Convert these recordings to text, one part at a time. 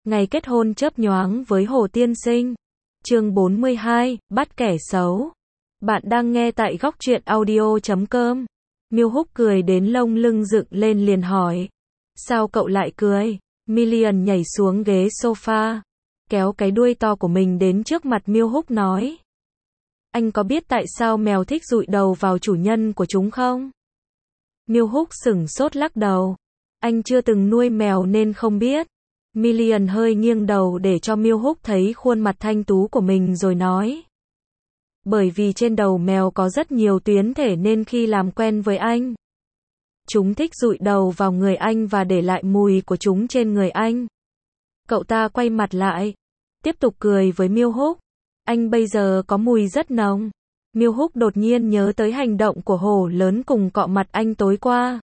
Ngày kết hôn chớp nhoáng với Hồ Tiên Sinh. Chương 42, bắt kẻ xấu. Bạn đang nghe tại góc truyện audio.com. Miêu Húc cười đến lông lưng dựng lên liền hỏi. Sao cậu lại cười? Million nhảy xuống ghế sofa, kéo cái đuôi to của mình đến trước mặt Miêu Húc nói. Anh có biết tại sao mèo thích dụi đầu vào chủ nhân của chúng không? Miêu Húc sửng sốt lắc đầu. Anh chưa từng nuôi mèo nên không biết. Million hơi nghiêng đầu để cho Miêu Húc thấy khuôn mặt thanh tú của mình rồi nói. Bởi vì trên đầu mèo có rất nhiều tuyến thể nên khi làm quen với anh, chúng thích dụi đầu vào người anh và để lại mùi của chúng trên người anh. Cậu ta quay mặt lại, tiếp tục cười với Miêu Húc. Anh bây giờ có mùi rất nồng. Miêu Húc đột nhiên nhớ tới hành động của hổ lớn cùng cọ mặt anh tối qua.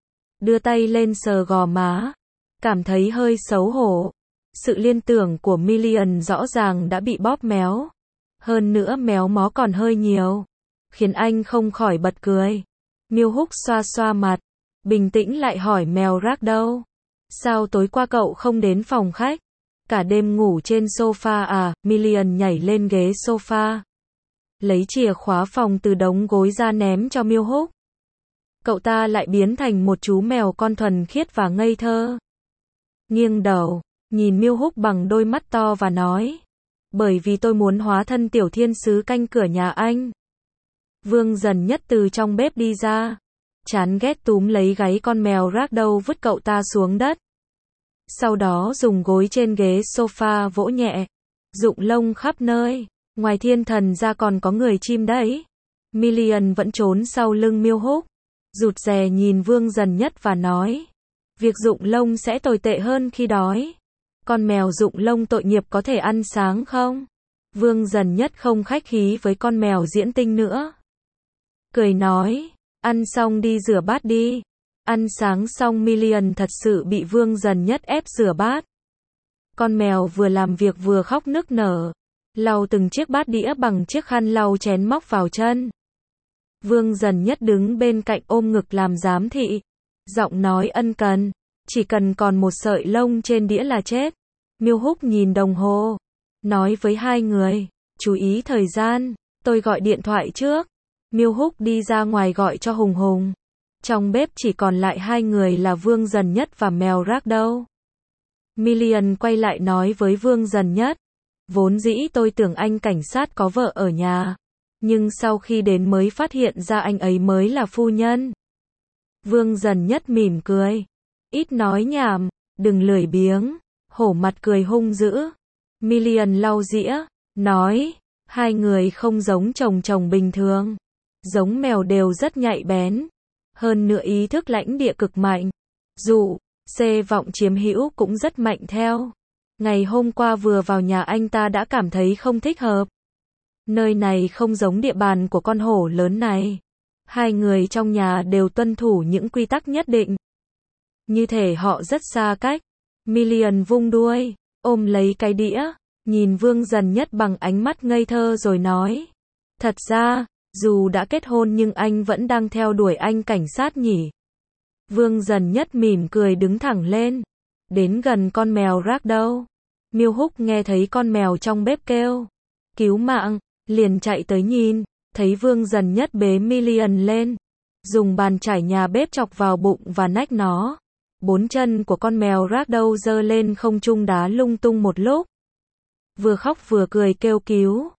Đưa tay lên sờ gò má, cảm thấy hơi xấu hổ. Sự liên tưởng của Million rõ ràng đã bị bóp méo. Hơn nữa méo mó còn hơi nhiều, khiến anh không khỏi bật cười. Miêu Húc xoa xoa mặt, bình tĩnh lại hỏi mèo Rác đâu? Sao tối qua cậu không đến phòng khách? Cả đêm ngủ trên sofa à? Million nhảy lên ghế sofa, lấy chìa khóa phòng từ đống gối ra ném cho Miêu Húc. Cậu ta lại biến thành một chú mèo con thuần khiết và ngây thơ. Nghiêng đầu, nhìn Miêu Húc bằng đôi mắt to và nói. Bởi vì tôi muốn hóa thân tiểu thiên sứ canh cửa nhà anh. Vương Dần Nhất từ trong bếp đi ra, chán ghét túm lấy gáy con mèo Rác đâu vứt cậu ta xuống đất. Sau đó dùng gối trên ghế sofa vỗ nhẹ, rụng lông khắp nơi. Ngoài thiên thần ra còn có người chim đấy. Million vẫn trốn sau lưng Miêu Húc, rụt rè nhìn Vương Dần Nhất và nói. Việc rụng lông sẽ tồi tệ hơn khi đói. Con mèo rụng lông tội nghiệp có thể ăn sáng không? Vương Dần Nhất không khách khí với con mèo diễn tinh nữa. Cười nói, ăn xong đi rửa bát đi. Ăn sáng xong Million thật sự bị Vương Dần Nhất ép rửa bát. Con mèo vừa làm việc vừa khóc nức nở, lau từng chiếc bát đĩa bằng chiếc khăn lau chén móc vào chân. Vương Dần Nhất đứng bên cạnh ôm ngực làm giám thị, giọng nói ân cần, chỉ cần còn một sợi lông trên đĩa là chết. Miêu Húc nhìn đồng hồ, nói với hai người, chú ý thời gian, tôi gọi điện thoại trước. Miêu Húc đi ra ngoài gọi cho Hùng Hùng. Trong bếp chỉ còn lại hai người là Vương Dần Nhất và mèo Rác đâu. Million quay lại nói với Vương Dần Nhất. Vốn dĩ tôi tưởng anh cảnh sát có vợ ở nhà, nhưng sau khi đến mới phát hiện ra anh ấy mới là phu nhân. Vương Dần Nhất mỉm cười. Ít nói nhảm, đừng lười biếng. Hổ mặt cười hung dữ. Million lau dĩa, nói, hai người không giống chồng bình thường. Giống mèo đều rất nhạy bén. Hơn nữa ý thức lãnh địa cực mạnh. Dụ, vọng chiếm hữu cũng rất mạnh theo. Ngày hôm qua vừa vào nhà anh ta đã cảm thấy không thích hợp. Nơi này không giống địa bàn của con hổ lớn này. Hai người trong nhà đều tuân thủ những quy tắc nhất định. Như thể họ rất xa cách. Million vung đuôi, ôm lấy cái đĩa, nhìn Vương Dần Nhất bằng ánh mắt ngây thơ rồi nói. Thật ra, dù đã kết hôn nhưng anh vẫn đang theo đuổi anh cảnh sát nhỉ? Vương Dần Nhất mỉm cười đứng thẳng lên. Đến gần con mèo Rác đâu? Miêu Húc nghe thấy con mèo trong bếp kêu. Cứu mạng, liền chạy tới nhìn, thấy Vương Dần Nhất bế Million lên. Dùng bàn chải nhà bếp chọc vào bụng và nách nó. Bốn chân của con mèo Rác đâu giơ lên không trung đá lung tung một lúc. Vừa khóc vừa cười kêu cứu.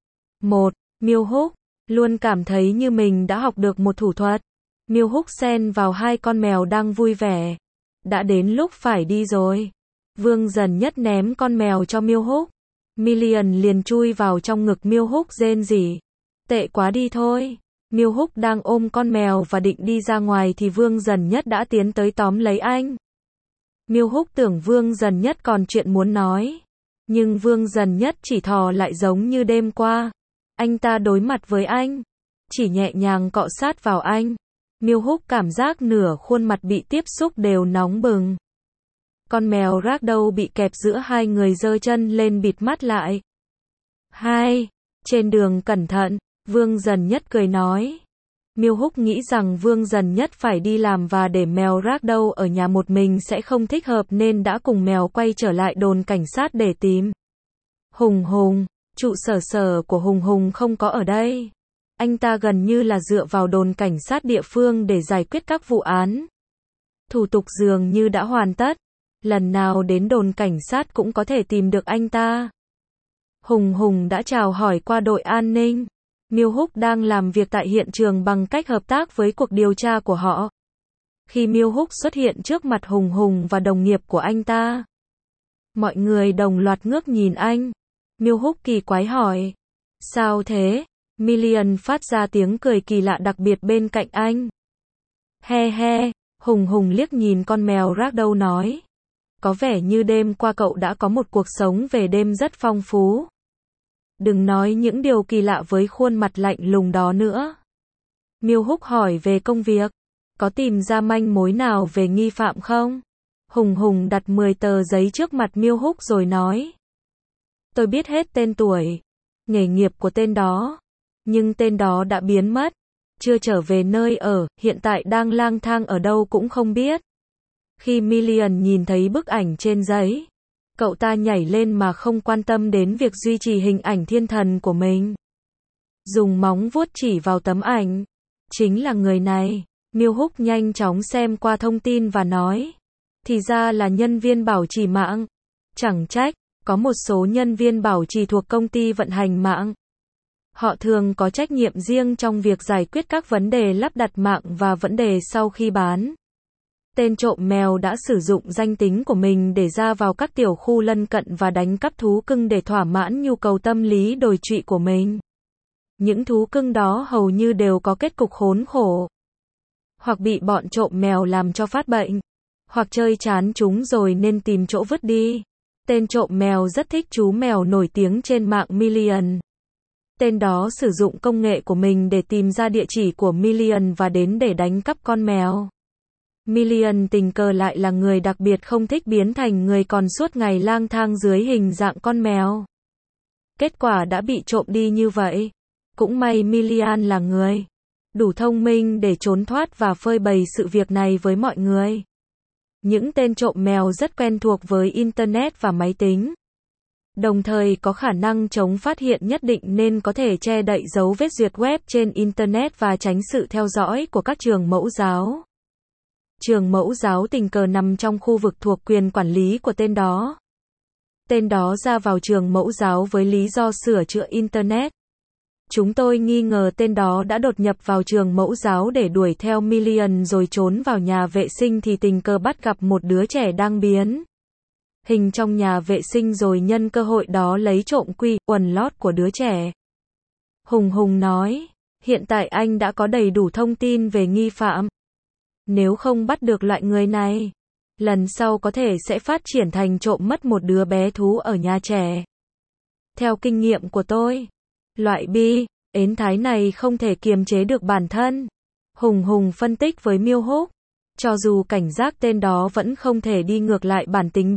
Miêu Húc luôn cảm thấy như mình đã học được một thủ thuật. Miêu Húc xen vào hai con mèo đang vui vẻ. Đã đến lúc phải đi rồi. Vương Dần Nhất ném con mèo cho Miêu Húc. Million liền chui vào trong ngực Miêu Húc rên rỉ. Tệ quá đi thôi. Miêu Húc đang ôm con mèo và định đi ra ngoài thì Vương Dần Nhất đã tiến tới tóm lấy anh. Miêu Húc tưởng Vương Dần Nhất còn chuyện muốn nói. Nhưng Vương Dần Nhất chỉ thò lại giống như đêm qua. Anh ta đối mặt với anh, chỉ nhẹ nhàng cọ sát vào anh. Miêu Húc cảm giác nửa khuôn mặt bị tiếp xúc đều nóng bừng. Con mèo Rác đâu bị kẹp giữa hai người giơ chân lên bịt mắt lại. Trên đường cẩn thận, Vương Dần Nhất cười nói. Miêu Húc nghĩ rằng Vương Dần nhất phải đi làm và để mèo Ragdoll ở nhà một mình sẽ không thích hợp nên đã cùng mèo quay trở lại đồn cảnh sát để tìm Hùng Hùng. Trụ sở của Hùng Hùng không có ở đây. Anh ta gần như là dựa vào đồn cảnh sát địa phương để giải quyết các vụ án. Thủ tục dường như đã hoàn tất. Lần nào đến đồn cảnh sát cũng có thể tìm được anh ta. Hùng Hùng đã chào hỏi qua đội an ninh. Miêu Húc đang làm việc tại hiện trường bằng cách hợp tác với cuộc điều tra của họ. Khi Miêu Húc xuất hiện trước mặt Hùng Hùng và đồng nghiệp của anh ta, mọi người đồng loạt ngước nhìn anh. Miêu Húc kỳ quái hỏi. Sao thế? Million phát ra tiếng cười kỳ lạ đặc biệt bên cạnh anh. He he, Hùng Hùng liếc nhìn con mèo Ragdoll nói. Có vẻ như đêm qua cậu đã có một cuộc sống về đêm rất phong phú. Đừng nói những điều kỳ lạ với khuôn mặt lạnh lùng đó nữa. Miêu Húc hỏi về công việc. Có tìm ra manh mối nào về nghi phạm không? Hùng Hùng đặt 10 tờ giấy trước mặt Miêu Húc rồi nói. Tôi biết hết tên tuổi, nghề nghiệp của tên đó. Nhưng tên đó đã biến mất. Chưa trở về nơi ở, hiện tại đang lang thang ở đâu cũng không biết. Khi Million nhìn thấy bức ảnh trên giấy, cậu ta nhảy lên mà không quan tâm đến việc duy trì hình ảnh thiên thần của mình. Dùng móng vuốt chỉ vào tấm ảnh. Chính là người này. Miêu Húc nhanh chóng xem qua thông tin và nói. Thì ra là nhân viên bảo trì mạng. Chẳng trách, có một số nhân viên bảo trì thuộc công ty vận hành mạng. Họ thường có trách nhiệm riêng trong việc giải quyết các vấn đề lắp đặt mạng và vấn đề sau khi bán. Tên trộm mèo đã sử dụng danh tính của mình để ra vào các tiểu khu lân cận và đánh cắp thú cưng để thỏa mãn nhu cầu tâm lý đồi trụy của mình. Những thú cưng đó hầu như đều có kết cục khốn khổ. Hoặc bị bọn trộm mèo làm cho phát bệnh. Hoặc chơi chán chúng rồi nên tìm chỗ vứt đi. Tên trộm mèo rất thích chú mèo nổi tiếng trên mạng Million. Tên đó sử dụng công nghệ của mình để tìm ra địa chỉ của Million và đến để đánh cắp con mèo. Million tình cờ lại là người đặc biệt không thích biến thành người còn suốt ngày lang thang dưới hình dạng con mèo. Kết quả đã bị trộm đi như vậy. Cũng may Million là người đủ thông minh để trốn thoát và phơi bày sự việc này với mọi người. Những tên trộm mèo rất quen thuộc với Internet và máy tính. Đồng thời có khả năng chống phát hiện nhất định nên có thể che đậy dấu vết duyệt web trên Internet và tránh sự theo dõi của các trường mẫu giáo. Trường mẫu giáo tình cờ nằm trong khu vực thuộc quyền quản lý của tên đó. Tên đó ra vào trường mẫu giáo với lý do sửa chữa Internet. Chúng tôi nghi ngờ tên đó đã đột nhập vào trường mẫu giáo để đuổi theo Million rồi trốn vào nhà vệ sinh thì tình cờ bắt gặp một đứa trẻ đang biến hình trong nhà vệ sinh rồi nhân cơ hội đó lấy trộm quần lót của đứa trẻ. Hùng Hùng nói, hiện tại anh đã có đầy đủ thông tin về nghi phạm. Nếu không bắt được loại người này, lần sau có thể sẽ phát triển thành trộm mất một đứa bé thú ở nhà trẻ. Theo kinh nghiệm của tôi, loại ến thái này không thể kiềm chế được bản thân. Hùng Hùng phân tích với Miêu Húc. Cho dù cảnh giác tên đó vẫn không thể đi ngược lại bản tính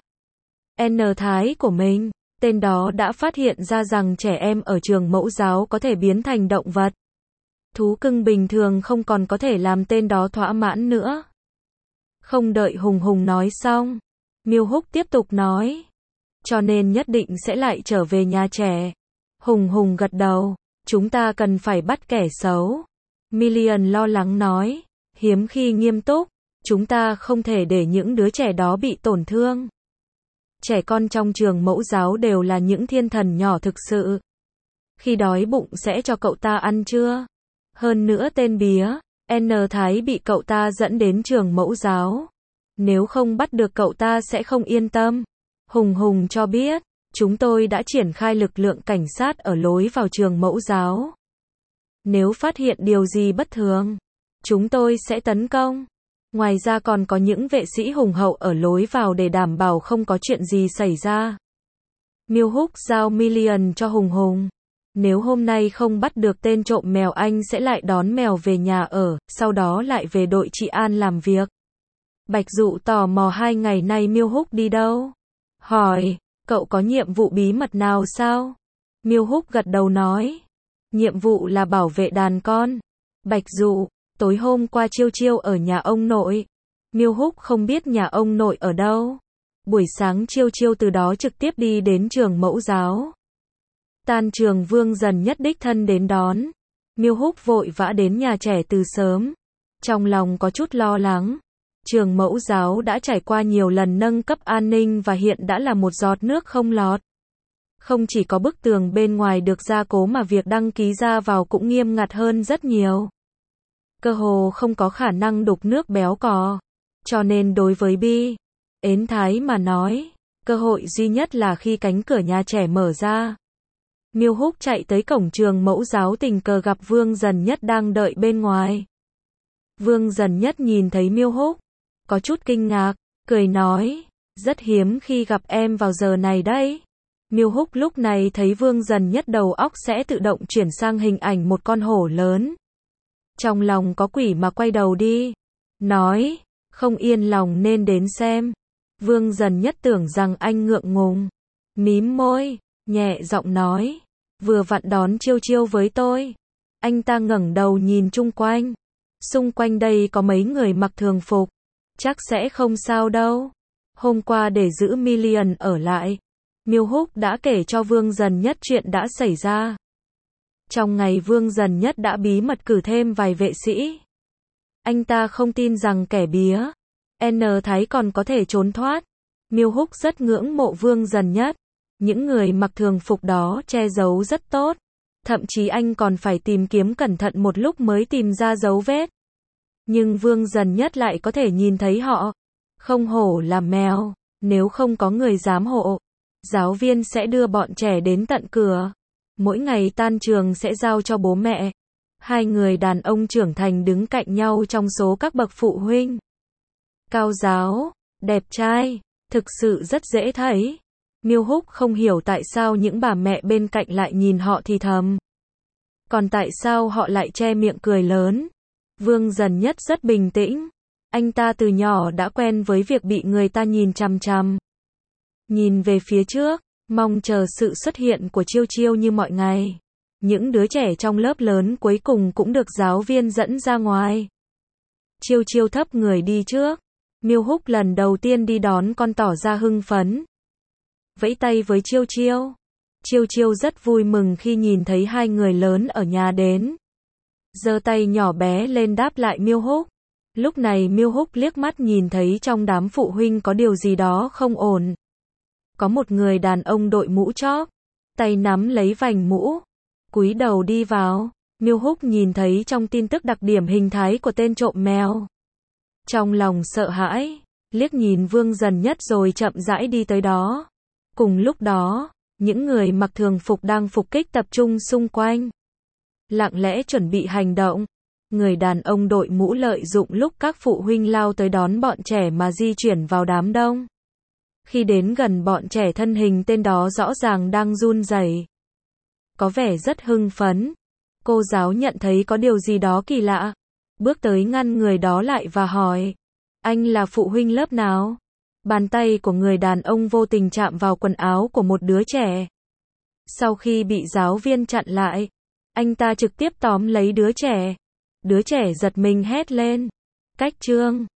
thái của mình. Tên đó đã phát hiện ra rằng trẻ em ở trường mẫu giáo có thể biến thành động vật. Thú cưng bình thường không còn có thể làm tên đó thỏa mãn nữa. Không đợi Hùng Hùng nói xong, Miêu Húc tiếp tục nói. Cho nên nhất định sẽ lại trở về nhà trẻ. Hùng Hùng gật đầu. Chúng ta cần phải bắt kẻ xấu. Million lo lắng nói. Hiếm khi nghiêm túc. Chúng ta không thể để những đứa trẻ đó bị tổn thương. Trẻ con trong trường mẫu giáo đều là những thiên thần nhỏ thực sự. Khi đói bụng sẽ cho cậu ta ăn trưa. Hơn nữa tên Thái bị cậu ta dẫn đến trường mẫu giáo. Nếu không bắt được cậu ta sẽ không yên tâm. Hùng Hùng cho biết, chúng tôi đã triển khai lực lượng cảnh sát ở lối vào trường mẫu giáo. Nếu phát hiện điều gì bất thường, chúng tôi sẽ tấn công. Ngoài ra còn có những vệ sĩ hùng hậu ở lối vào để đảm bảo không có chuyện gì xảy ra. Miêu Húc giao Million cho Hùng Hùng. Nếu hôm nay không bắt được tên trộm mèo anh sẽ lại đón mèo về nhà ở, sau đó lại về đội trị an làm việc. Bạch Dụ tò mò 2 ngày nay Miêu Húc đi đâu? Hỏi, cậu có nhiệm vụ bí mật nào sao? Miêu Húc gật đầu nói. Nhiệm vụ là bảo vệ đàn con. Bạch Dụ, tối hôm qua Chiêu Chiêu ở nhà ông nội. Miêu Húc không biết nhà ông nội ở đâu. Buổi sáng Chiêu Chiêu từ đó trực tiếp đi đến trường mẫu giáo. Tan trường Vương Dần Nhất đích thân đến đón. Miêu Húc vội vã đến nhà trẻ từ sớm. Trong lòng có chút lo lắng. Trường mẫu giáo đã trải qua nhiều lần nâng cấp an ninh và hiện đã là một giọt nước không lọt. Không chỉ có bức tường bên ngoài được gia cố mà việc đăng ký ra vào cũng nghiêm ngặt hơn rất nhiều. Cơ hồ không có khả năng đục nước béo cò. Cho nên đối với Bi, Ến Thái mà nói, cơ hội duy nhất là khi cánh cửa nhà trẻ mở ra. Miêu Húc chạy tới cổng trường mẫu giáo tình cờ gặp Vương Dần Nhất đang đợi bên ngoài. Vương Dần Nhất nhìn thấy Miêu Húc, có chút kinh ngạc, cười nói, rất hiếm khi gặp em vào giờ này đấy. Miêu Húc lúc này thấy Vương Dần Nhất đầu óc sẽ tự động chuyển sang hình ảnh một con hổ lớn. Trong lòng có quỷ mà quay đầu đi, nói, không yên lòng nên đến xem. Vương Dần Nhất tưởng rằng anh ngượng ngùng, mím môi, nhẹ giọng nói, vừa vặn đón Chiêu Chiêu với tôi. Anh ta ngẩng đầu nhìn chung quanh. Xung quanh đây có mấy người mặc thường phục, chắc sẽ không sao đâu. Hôm qua để giữ Million ở lại, Miêu Húc đã kể cho Vương Dần Nhất chuyện đã xảy ra. Trong ngày Vương Dần Nhất đã bí mật cử thêm vài vệ sĩ. Anh ta không tin rằng kẻ bía N Thái còn có thể trốn thoát. Miêu Húc rất ngưỡng mộ Vương Dần Nhất. Những người mặc thường phục đó che giấu rất tốt. Thậm chí anh còn phải tìm kiếm cẩn thận một lúc mới tìm ra dấu vết. Nhưng Vương Dần Nhất lại có thể nhìn thấy họ. Không hổ là mèo, nếu không có người giám hộ, giáo viên sẽ đưa bọn trẻ đến tận cửa. Mỗi ngày tan trường sẽ giao cho bố mẹ. Hai người đàn ông trưởng thành đứng cạnh nhau trong số các bậc phụ huynh. Cao giáo, đẹp trai, thực sự rất dễ thấy. Miêu Húc không hiểu tại sao những bà mẹ bên cạnh lại nhìn họ thì thầm. Còn tại sao họ lại che miệng cười lớn? Vương Dần Nhất rất bình tĩnh. Anh ta từ nhỏ đã quen với việc bị người ta nhìn chằm chằm. Nhìn về phía trước, mong chờ sự xuất hiện của Chiêu Chiêu như mọi ngày. Những đứa trẻ trong lớp lớn cuối cùng cũng được giáo viên dẫn ra ngoài. Chiêu Chiêu thấp người đi trước. Miêu Húc lần đầu tiên đi đón con tỏ ra hưng phấn. Vẫy tay với Chiêu Chiêu. Chiêu Chiêu rất vui mừng khi nhìn thấy hai người lớn ở nhà đến. Giơ tay nhỏ bé lên đáp lại Miêu Húc. Lúc này Miêu Húc liếc mắt nhìn thấy trong đám phụ huynh có điều gì đó không ổn. Có một người đàn ông đội mũ chóp, tay nắm lấy vành mũ, cúi đầu đi vào. Miêu Húc nhìn thấy trong tin tức đặc điểm hình thái của tên trộm mèo. Trong lòng sợ hãi, liếc nhìn Vương Dần Nhất rồi chậm rãi đi tới đó. Cùng lúc đó, những người mặc thường phục đang phục kích tập trung xung quanh. Lặng lẽ chuẩn bị hành động. Người đàn ông đội mũ lợi dụng lúc các phụ huynh lao tới đón bọn trẻ mà di chuyển vào đám đông. Khi đến gần bọn trẻ thân hình tên đó rõ ràng đang run rẩy, có vẻ rất hưng phấn. Cô giáo nhận thấy có điều gì đó kỳ lạ, bước tới ngăn người đó lại và hỏi, anh là phụ huynh lớp nào? Bàn tay của người đàn ông vô tình chạm vào quần áo của một đứa trẻ. Sau khi bị giáo viên chặn lại, anh ta trực tiếp tóm lấy đứa trẻ. Đứa trẻ giật mình hét lên, cách chương.